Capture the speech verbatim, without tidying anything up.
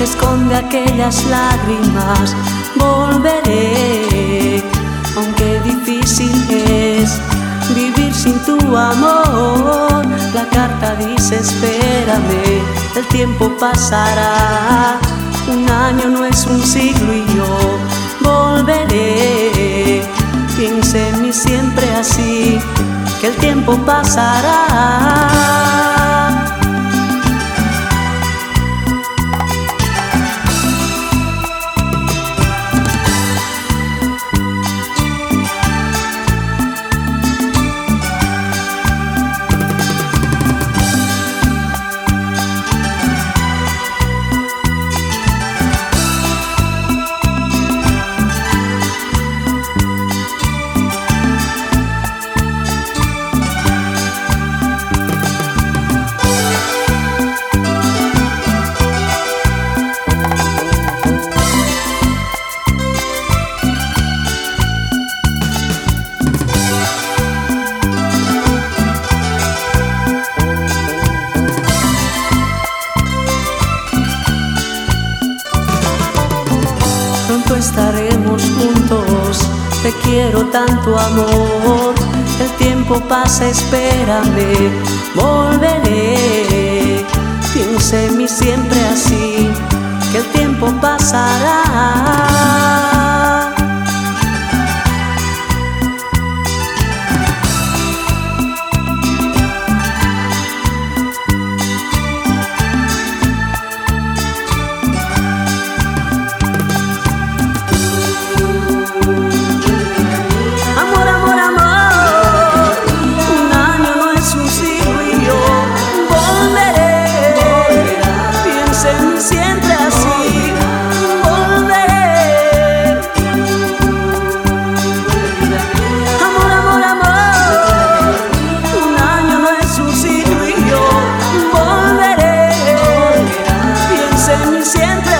esconde aquellas lágrimas. Volveré, aunque difícil es vivir sin tu amor. La carta dice espérame, el tiempo pasará. Un año no es un siglo y yo volveré. Piensa en mí siempre así, que el tiempo pasará. Pronto estaremos juntos, te quiero tanto amor. El tiempo pasa, espérame, volveré. Piensa en mí siempre así, que el tiempo pasará. Siempre así, volveré. Amor, amor, amor, un año no es un siglo y yo volveré. Piensa en mí siempre